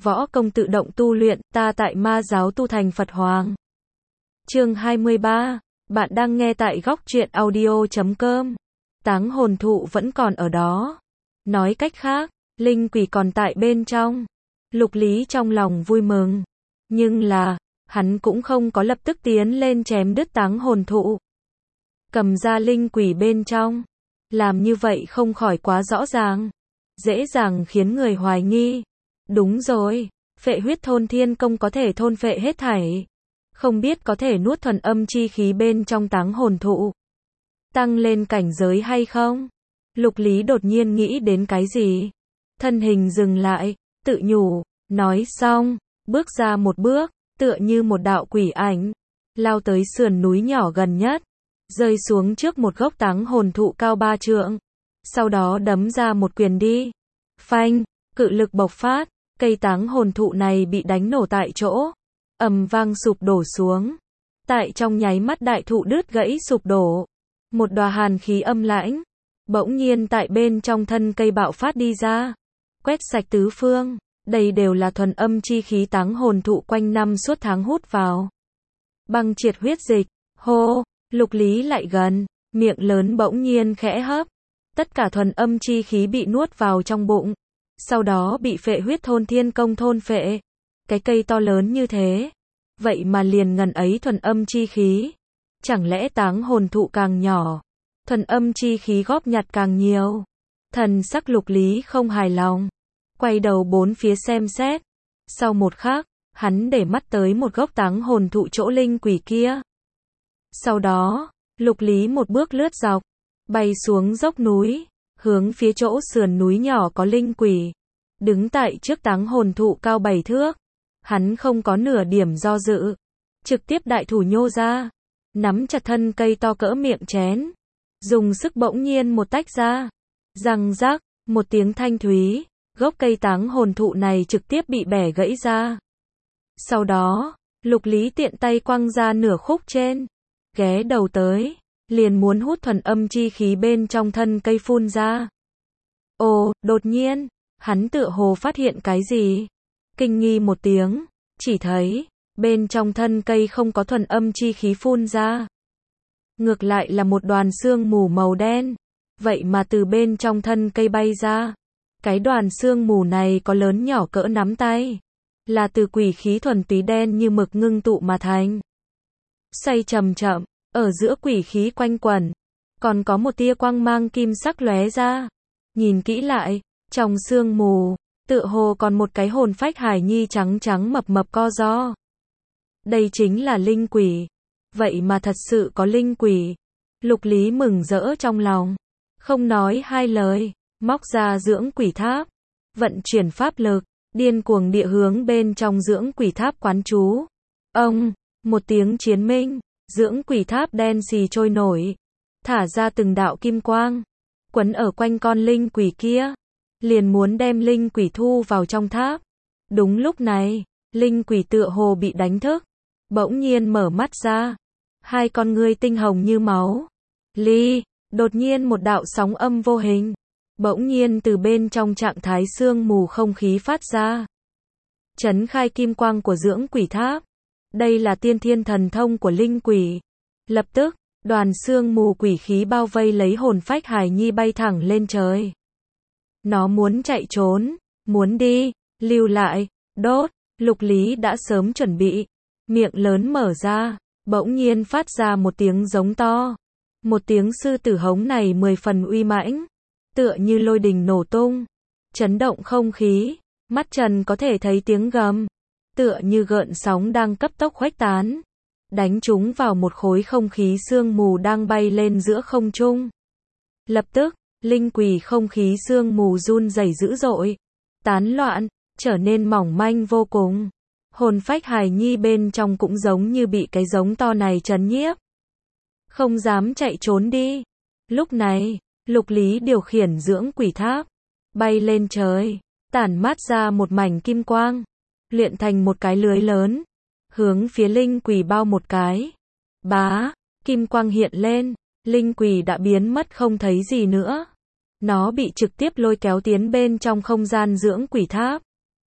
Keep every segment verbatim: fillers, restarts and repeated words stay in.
võ công tự động tu luyện, ta tại ma giáo tu thành Phật Hoàng. Chương hai mươi ba, bạn đang nghe tại góc truyện audio chấm com. Táng hồn thụ vẫn còn ở đó. Nói cách khác, linh quỷ còn tại bên trong. Lục Lý trong lòng vui mừng. Nhưng là, hắn cũng không có lập tức tiến lên chém đứt táng hồn thụ. Cầm ra linh quỷ bên trong. Làm như vậy không khỏi quá rõ ràng. Dễ dàng khiến người hoài nghi. Đúng rồi, phệ huyết thôn thiên công có thể thôn phệ hết thảy. Không biết có thể nuốt thuần âm chi khí bên trong táng hồn thụ. Tăng lên cảnh giới hay không? Lục Lý đột nhiên nghĩ đến cái gì? Thân hình dừng lại, tự nhủ, nói xong, bước ra một bước, tựa như một đạo quỷ ảnh, lao tới sườn núi nhỏ gần nhất, rơi xuống trước một gốc táng hồn thụ cao ba trượng, sau đó đấm ra một quyền đi. Phanh, cự lực bộc phát, cây táng hồn thụ này bị đánh nổ tại chỗ, ầm vang sụp đổ xuống. Tại trong nháy mắt đại thụ đứt gãy sụp đổ, một đóa hàn khí âm lãnh bỗng nhiên tại bên trong thân cây bạo phát đi ra, quét sạch tứ phương. Đây đều là thuần âm chi khí táng hồn thụ quanh năm suốt tháng hút vào. Băng triệt huyết dịch, hô, Lục Lý lại gần, miệng lớn bỗng nhiên khẽ hấp. Tất cả thuần âm chi khí bị nuốt vào trong bụng, sau đó bị phệ huyết thôn thiên công thôn phệ. Cái cây to lớn như thế, vậy mà liền ngần ấy thuần âm chi khí. Chẳng lẽ táng hồn thụ càng nhỏ, thuần âm chi khí góp nhặt càng nhiều? Thần sắc Lục Lý không hài lòng, quay đầu bốn phía xem xét. Sau một khắc, hắn để mắt tới một gốc táng hồn thụ chỗ linh quỷ kia. Sau đó, Lục Lý một bước lướt dọc, bay xuống dốc núi, hướng phía chỗ sườn núi nhỏ có linh quỷ. Đứng tại trước táng hồn thụ cao bảy thước, hắn không có nửa điểm do dự, trực tiếp đại thủ nhô ra, nắm chặt thân cây to cỡ miệng chén, dùng sức bỗng nhiên một tách ra. Răng rắc, một tiếng thanh thúy, gốc cây táng hồn thụ này trực tiếp bị bẻ gãy ra. Sau đó, Lục Lý tiện tay quăng ra nửa khúc trên, ghé đầu tới, liền muốn hút thuần âm chi khí bên trong thân cây phun ra. Ồ, đột nhiên, hắn tựa hồ phát hiện cái gì. Kinh nghi một tiếng, chỉ thấy, bên trong thân cây không có thuần âm chi khí phun ra. Ngược lại là một đoàn sương mù màu đen, vậy mà từ bên trong thân cây bay ra. Cái đoàn sương mù này có lớn nhỏ cỡ nắm tay, là từ quỷ khí thuần túy đen như mực ngưng tụ mà thành. Xoay chậm chậm, ở giữa quỷ khí quanh quẩn, còn có một tia quang mang kim sắc lóe ra. Nhìn kỹ lại, trong sương mù, tựa hồ còn một cái hồn phách hài nhi trắng trắng mập mập co ro. Đây chính là linh quỷ. Vậy mà thật sự có linh quỷ. Lục Lý mừng rỡ trong lòng, không nói hai lời, móc ra dưỡng quỷ tháp, vận chuyển pháp lực, điên cuồng địa hướng bên trong dưỡng quỷ tháp quán chú. Ông, một tiếng chiến minh, dưỡng quỷ tháp đen xì trôi nổi, thả ra từng đạo kim quang, quấn ở quanh con linh quỷ kia, liền muốn đem linh quỷ thu vào trong tháp. Đúng lúc này, linh quỷ tựa hồ bị đánh thức, bỗng nhiên mở mắt ra, hai con ngươi tinh hồng như máu. Ly, đột nhiên một đạo sóng âm vô hình, bỗng nhiên từ bên trong trạng thái sương mù không khí phát ra, chấn khai kim quang của dưỡng quỷ tháp. Đây là tiên thiên thần thông của linh quỷ. Lập tức, đoàn sương mù quỷ khí bao vây lấy hồn phách hài nhi bay thẳng lên trời. Nó muốn chạy trốn, muốn đi, lưu lại, đốt. Lục Lý đã sớm chuẩn bị, miệng lớn mở ra, bỗng nhiên phát ra một tiếng giống to. Một tiếng sư tử hống này mười phần uy mãnh, tựa như lôi đình nổ tung, chấn động không khí, mắt trần có thể thấy tiếng gầm, tựa như gợn sóng đang cấp tốc khuếch tán, đánh trúng vào một khối không khí sương mù đang bay lên giữa không trung. Lập tức, linh quỷ không khí sương mù run rẩy dữ dội, tán loạn, trở nên mỏng manh vô cùng. Hồn phách hài nhi bên trong cũng giống như bị cái giống to này trấn nhiếp, không dám chạy trốn đi. Lúc này, Lục Lý điều khiển dưỡng quỷ tháp, bay lên trời, tản mát ra một mảnh kim quang, luyện thành một cái lưới lớn, hướng phía linh quỷ bao một cái. Bá, kim quang hiện lên, linh quỷ đã biến mất không thấy gì nữa. Nó bị trực tiếp lôi kéo tiến bên trong không gian dưỡng quỷ tháp.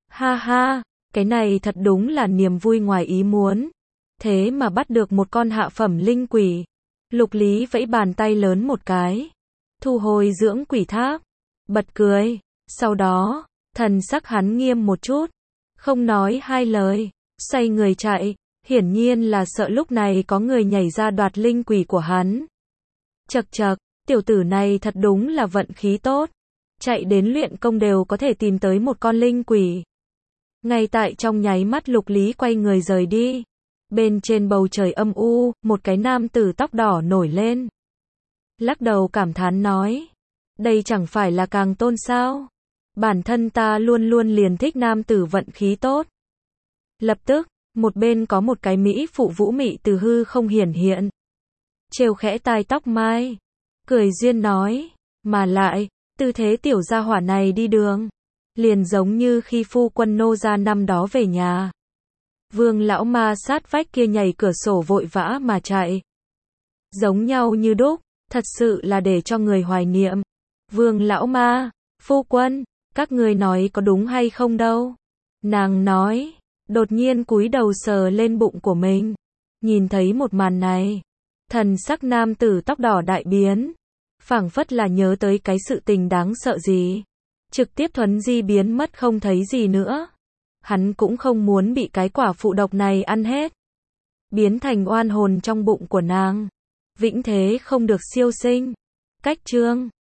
Ha ha, cái này thật đúng là niềm vui ngoài ý muốn. Thế mà bắt được một con hạ phẩm linh quỷ. Lục Lý vẫy bàn tay lớn một cái. Thu hồi dưỡng quỷ tháp. Bật cười. Sau đó, thần sắc hắn nghiêm một chút. Không nói hai lời. Xoay người chạy. Hiển nhiên là sợ lúc này có người nhảy ra đoạt linh quỷ của hắn. Chậc chậc, tiểu tử này thật đúng là vận khí tốt. Chạy đến luyện công đều có thể tìm tới một con linh quỷ. Ngay tại trong nháy mắt Lục Lý quay người rời đi. Bên trên bầu trời âm u, một cái nam tử tóc đỏ nổi lên. Lắc đầu cảm thán nói. Đây chẳng phải là Càng Tôn sao? Bản thân ta luôn luôn liền thích nam tử vận khí tốt. Lập tức, một bên có một cái mỹ phụ vũ mị từ hư không hiển hiện. Trêu khẽ tai tóc mai. Cười duyên nói. Mà lại, tư thế tiểu gia hỏa này đi đường. Liền giống như khi phu quân nô gia năm đó về nhà. Vương lão ma sát vách kia nhảy cửa sổ vội vã mà chạy. Giống nhau như đúc, thật sự là để cho người hoài niệm. Vương lão ma, phu quân, các người nói có đúng hay không đâu. Nàng nói, đột nhiên cúi đầu sờ lên bụng của mình. Nhìn thấy một màn này, thần sắc nam tử tóc đỏ đại biến. Phảng phất là nhớ tới cái sự tình đáng sợ gì. Trực tiếp thuấn di biến mất không thấy gì nữa. Hắn cũng không muốn bị cái quả phụ độc này ăn hết. Biến thành oan hồn trong bụng của nàng. Vĩnh thế không được siêu sinh. Cách chương